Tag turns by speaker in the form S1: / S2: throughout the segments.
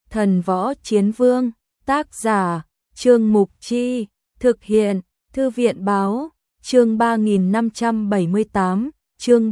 S1: Thần Võ Chiến Vương, tác giả, Trương Mục Chi, thực hiện, Thư viện Báo, chương 3578, chương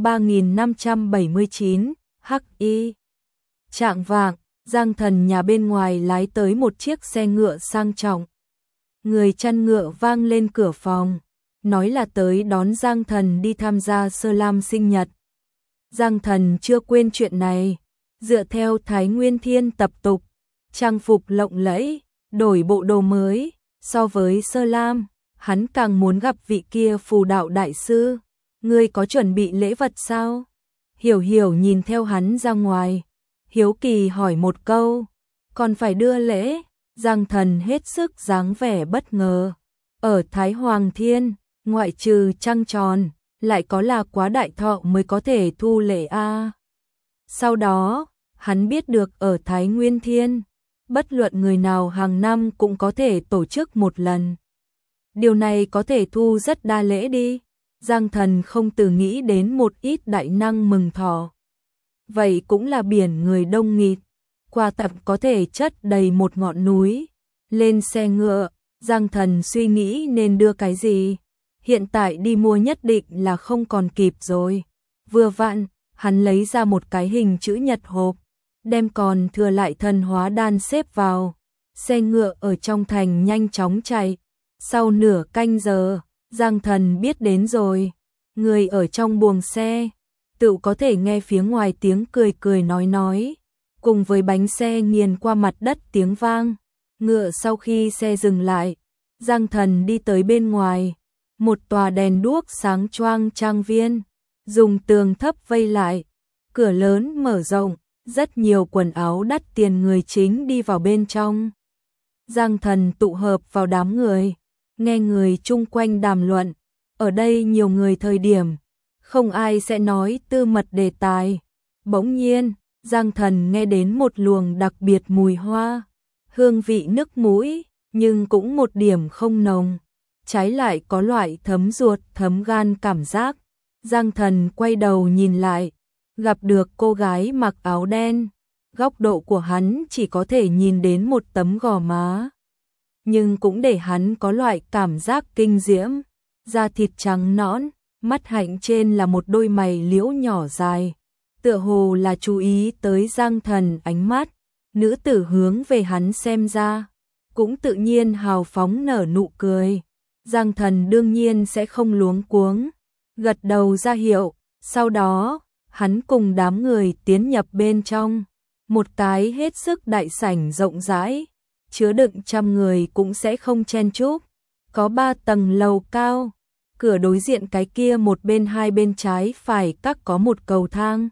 S1: 3579, Hắc Y. Chạng vạng, Giang Thần nhà bên ngoài lái tới một chiếc xe ngựa sang trọng. Người chăn ngựa vang lên cửa phòng, nói là tới đón Giang Thần đi tham gia Sơ Lam sinh nhật. Giang Thần chưa quên chuyện này, dựa theo Thái Nguyên Thiên tập tục, trang phục lộng lẫy, đổi bộ đồ mới, so với Sơ Lam, hắn càng muốn gặp vị kia phù đạo đại sư. Ngươi có chuẩn bị lễ vật sao? Hiểu Hiểu nhìn theo hắn ra ngoài, hiếu kỳ hỏi một câu, còn phải đưa lễ? Giang Thần hết sức dáng vẻ bất ngờ. Ở Thái Hoàng Thiên, ngoại trừ trăng tròn, lại có là quá đại thọ mới có thể thu lễ a. Sau đó, hắn biết được ở Thái Nguyên Thiên, bất luận người nào hàng năm cũng có thể tổ chức một lần. Điều này có thể thu rất đa lễ đi. Giang Thần không từ nghĩ đến một ít đại năng mừng thọ. Vậy cũng là biển người đông nghịt, quà tặng có thể chất đầy một ngọn núi. Lên xe ngựa, Giang Thần suy nghĩ nên đưa cái gì. Hiện tại đi mua nhất định là không còn kịp rồi. Vừa vặn, hắn lấy ra một cái hình chữ nhật hộp, đem còn thừa lại thần hóa đan xếp vào. Xe ngựa ở trong thành nhanh chóng chạy. Sau nửa canh giờ, Giang Thần biết đến rồi. Người ở trong buồng xe, tự có thể nghe phía ngoài tiếng cười cười nói. Cùng với bánh xe nghiền qua mặt đất tiếng vang. Ngựa sau khi xe dừng lại, Giang Thần đi tới bên ngoài. Một tòa đèn đuốc sáng choang trang viên, dùng tường thấp vây lại. Cửa lớn mở rộng, rất nhiều quần áo đắt tiền người chính đi vào bên trong. Giang Thần tụ hợp vào đám người, nghe người chung quanh đàm luận. Ở đây nhiều người thời điểm, không ai sẽ nói tư mật đề tài. Bỗng nhiên, Giang Thần nghe đến một luồng đặc biệt mùi hoa, hương vị nức mũi, nhưng cũng một điểm không nồng. Trái lại có loại thấm ruột thấm gan cảm giác. Giang Thần quay đầu nhìn lại, gặp được cô gái mặc áo đen. Góc độ của hắn chỉ có thể nhìn đến một tấm gò má, nhưng cũng để hắn có loại cảm giác kinh diễm. Da thịt trắng nõn, mắt hạnh trên là một đôi mày liễu nhỏ dài, tựa hồ là chú ý tới Giang Thần ánh mắt. Nữ tử hướng về hắn xem ra, cũng tự nhiên hào phóng nở nụ cười. Giang Thần đương nhiên sẽ không luống cuống, gật đầu ra hiệu. Sau đó, hắn cùng đám người tiến nhập bên trong, một cái hết sức đại sảnh rộng rãi, chứa đựng trăm người cũng sẽ không chen chúc. Có 3 tầng lầu cao, cửa đối diện cái kia một bên hai bên trái phải các có một cầu thang.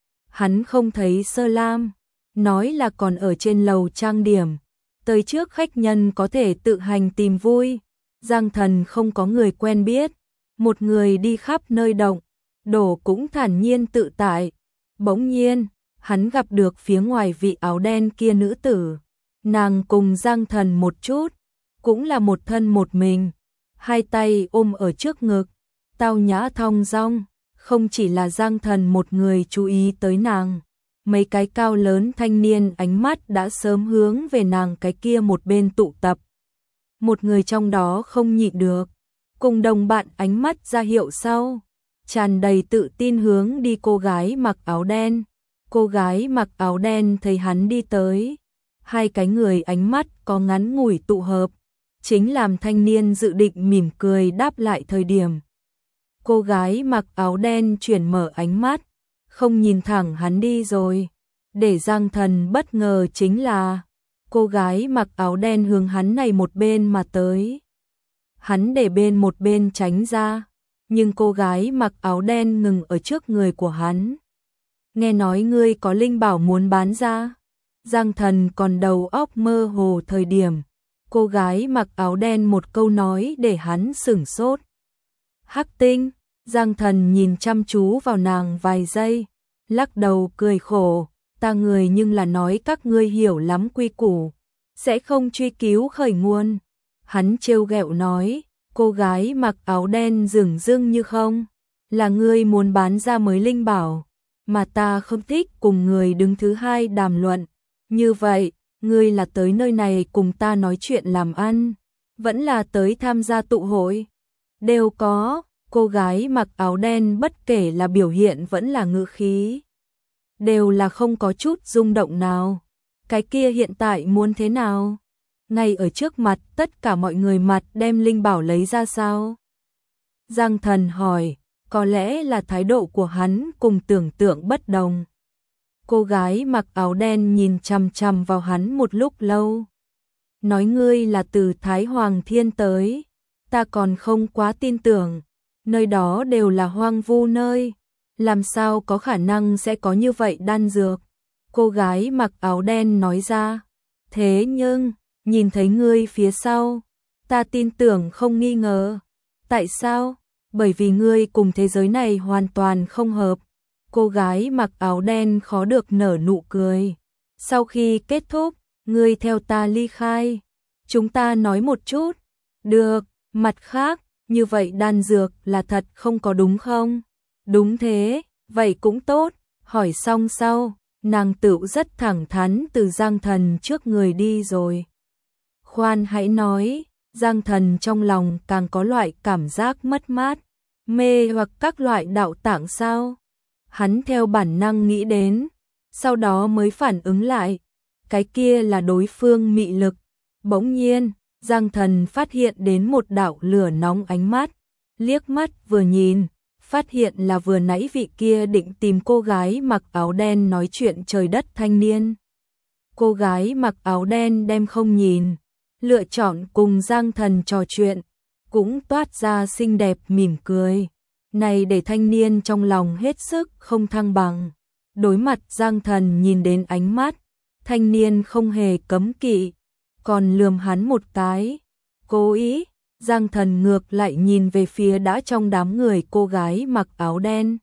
S1: Hắn không thấy Sơ Lam, nói là còn ở trên lầu trang điểm, tới trước khách nhân có thể tự hành tìm vui. Giang Thần không có người quen biết, một người đi khắp nơi động, đổ cũng thản nhiên tự tại. Bỗng nhiên, hắn gặp được phía ngoài vị áo đen kia nữ tử. Nàng cùng Giang Thần một chút, cũng là một thân một mình, hai tay ôm ở trước ngực, tao nhã thong dong. Không chỉ là Giang Thần một người chú ý tới nàng, mấy cái cao lớn thanh niên ánh mắt đã sớm hướng về nàng cái kia một bên tụ tập. Một người trong đó không nhịn được, cùng đồng bạn ánh mắt ra hiệu sau, tràn đầy tự tin hướng đi cô gái mặc áo đen. Cô gái mặc áo đen thấy hắn đi tới, hai cái người ánh mắt có ngắn ngủi tụ hợp, chính làm thanh niên dự định mỉm cười đáp lại thời điểm. Cô gái mặc áo đen chuyển mở ánh mắt, không nhìn thẳng hắn đi rồi. Để Giang Thần bất ngờ chính là, cô gái mặc áo đen hướng hắn này một bên mà tới. Hắn để bên một bên tránh ra, nhưng cô gái mặc áo đen ngừng ở trước người của hắn. Nghe nói ngươi có linh bảo muốn bán ra. Giang Thần còn đầu óc mơ hồ thời điểm, cô gái mặc áo đen một câu nói để hắn sửng sốt. Hắc tinh. Giang Thần nhìn chăm chú vào nàng vài giây, lắc đầu cười khổ. Ta người nhưng là nói các ngươi hiểu lắm quy củ, sẽ không truy cứu khởi nguồn. Hắn trêu ghẹo nói, cô gái mặc áo đen dửng dưng như không, là ngươi muốn bán ra mới linh bảo, mà ta không thích cùng người đứng thứ hai đàm luận. Như vậy, ngươi là tới nơi này cùng ta nói chuyện làm ăn, vẫn là tới tham gia tụ hội? Đều có, cô gái mặc áo đen bất kể là biểu hiện vẫn là ngữ khí, đều là không có chút rung động nào. Cái kia hiện tại muốn thế nào? Ngay ở trước mặt tất cả mọi người mặt đem linh bảo lấy ra sao? Giang Thần hỏi, có lẽ là thái độ của hắn cùng tưởng tượng bất đồng. Cô gái mặc áo đen nhìn chằm chằm vào hắn một lúc lâu. Nói ngươi là từ Thái Hoàng Thiên tới, ta còn không quá tin tưởng, nơi đó đều là hoang vu nơi, làm sao có khả năng sẽ có như vậy đan dược? Cô gái mặc áo đen nói ra, thế nhưng, nhìn thấy ngươi phía sau, ta tin tưởng không nghi ngờ. Tại sao? Bởi vì ngươi cùng thế giới này hoàn toàn không hợp. Cô gái mặc áo đen khó được nở nụ cười. Sau khi kết thúc, ngươi theo ta ly khai. Chúng ta nói một chút. Được, mặt khác, như vậy đan dược là thật không có đúng không? Đúng thế, vậy cũng tốt. Hỏi xong sau, nàng tựu rất thẳng thắn từ Giang Thần trước người đi rồi. Khoan hãy nói, Giang Thần trong lòng càng có loại cảm giác mất mát, mê hoặc các loại đạo tạng sao? Hắn theo bản năng nghĩ đến, sau đó mới phản ứng lại, cái kia là đối phương mị lực. Bỗng nhiên, Giang Thần phát hiện đến một đạo lửa nóng ánh mắt, liếc mắt vừa nhìn, phát hiện là vừa nãy vị kia định tìm cô gái mặc áo đen nói chuyện trời đất thanh niên. Cô gái mặc áo đen đem không nhìn, lựa chọn cùng Giang Thần trò chuyện, cũng toát ra xinh đẹp mỉm cười. Này để thanh niên trong lòng hết sức không thăng bằng. Đối mặt Giang Thần nhìn đến ánh mắt, thanh niên không hề cấm kỵ, còn lườm hắn một cái. Cố ý, Giang Thần ngược lại nhìn về phía đã trong đám người cô gái mặc áo đen.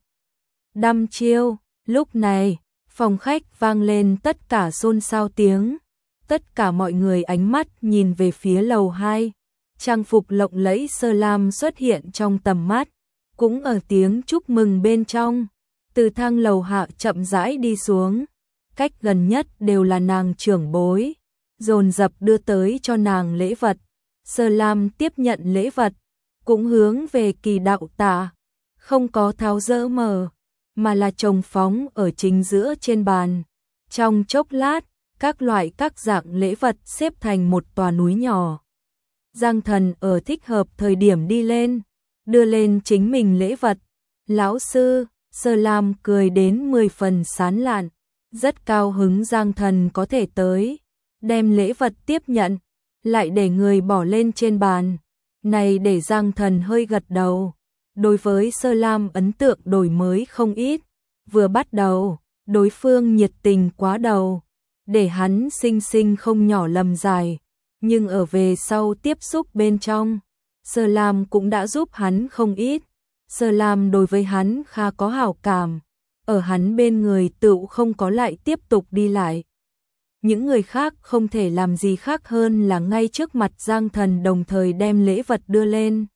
S1: Đăm chiêu, lúc này, phòng khách vang lên tất cả xôn xao tiếng. Tất cả mọi người ánh mắt nhìn về phía lầu 2. Trang phục lộng lẫy Sơ Lam xuất hiện trong tầm mắt, cũng ở tiếng chúc mừng bên trong. Từ thang lầu hạ chậm rãi đi xuống, cách gần nhất đều là nàng trưởng bối, dồn dập đưa tới cho nàng lễ vật. Sơ Lam tiếp nhận lễ vật, cũng hướng về Kỳ đạo tạ, không có tháo dỡ mở, mà là chồng phóng ở chính giữa trên bàn. Trong chốc lát, các loại các dạng lễ vật xếp thành một tòa núi nhỏ. Giang Thần ở thích hợp thời điểm đi lên, đưa lên chính mình lễ vật. Lão sư, Sơ Lam cười đến 10 phần sán lạn, rất cao hứng Giang Thần có thể tới, đem lễ vật tiếp nhận, lại để người bỏ lên trên bàn. Này để Giang Thần hơi gật đầu, đối với Sơ Lam ấn tượng đổi mới không ít. Vừa bắt đầu, đối phương nhiệt tình quá đầu, để hắn sinh không nhỏ lầm dài, nhưng ở về sau tiếp xúc bên trong, Sơ Lam cũng đã giúp hắn không ít. Sơ Lam đối với hắn khá có hảo cảm, ở hắn bên người tựu không có lại tiếp tục đi lại. Những người khác không thể làm gì khác hơn là ngay trước mặt Giang Thần đồng thời đem lễ vật đưa lên.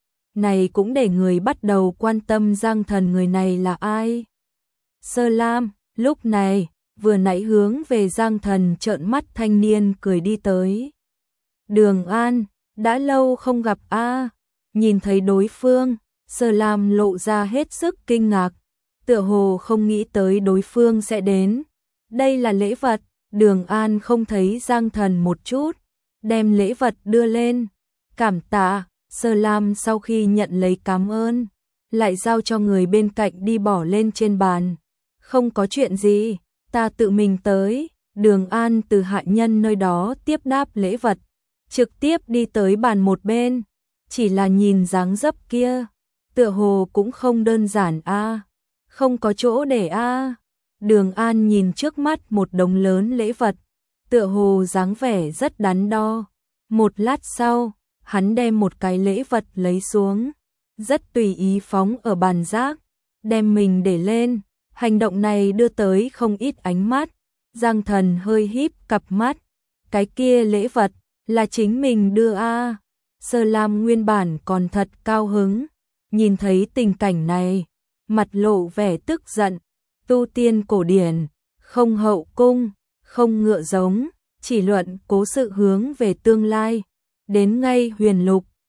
S1: Này cũng để người bắt đầu quan tâm Giang Thần người này là ai. Sơ Lam, lúc này, vừa nãy hướng về Giang Thần trợn mắt thanh niên cười đi tới. Đường An, đã lâu không gặp a. Nhìn thấy đối phương, Sơ Lam lộ ra hết sức kinh ngạc, tựa hồ không nghĩ tới đối phương sẽ đến. Đây là lễ vật. Đường An không thấy Giang Thần một chút, đem lễ vật đưa lên. Cảm tạ. Sơ Lam sau khi nhận lấy cảm ơn, lại giao cho người bên cạnh đi bỏ lên trên bàn. Không có chuyện gì, ta tự mình tới. Đường An từ hạ nhân nơi đó tiếp đáp lễ vật, trực tiếp đi tới bàn một bên. Chỉ là nhìn dáng dấp kia, tựa hồ cũng không đơn giản a, không có chỗ để a. Đường An nhìn trước mắt một đống lớn lễ vật, tựa hồ dáng vẻ rất đắn đo. Một lát sau, hắn đem một cái lễ vật lấy xuống, rất tùy ý phóng ở bàn rác, đem mình để lên. Hành động này đưa tới không ít ánh mắt. Giang Thần hơi híp cặp mắt, cái kia lễ vật là chính mình đưa a. Sơ Lam nguyên bản còn thật cao hứng, nhìn thấy tình cảnh này, mặt lộ vẻ tức giận. Tu tiên cổ điển, không hậu cung, không ngựa giống, chỉ luận cố sự hướng về tương lai. Đến ngay huyền lục,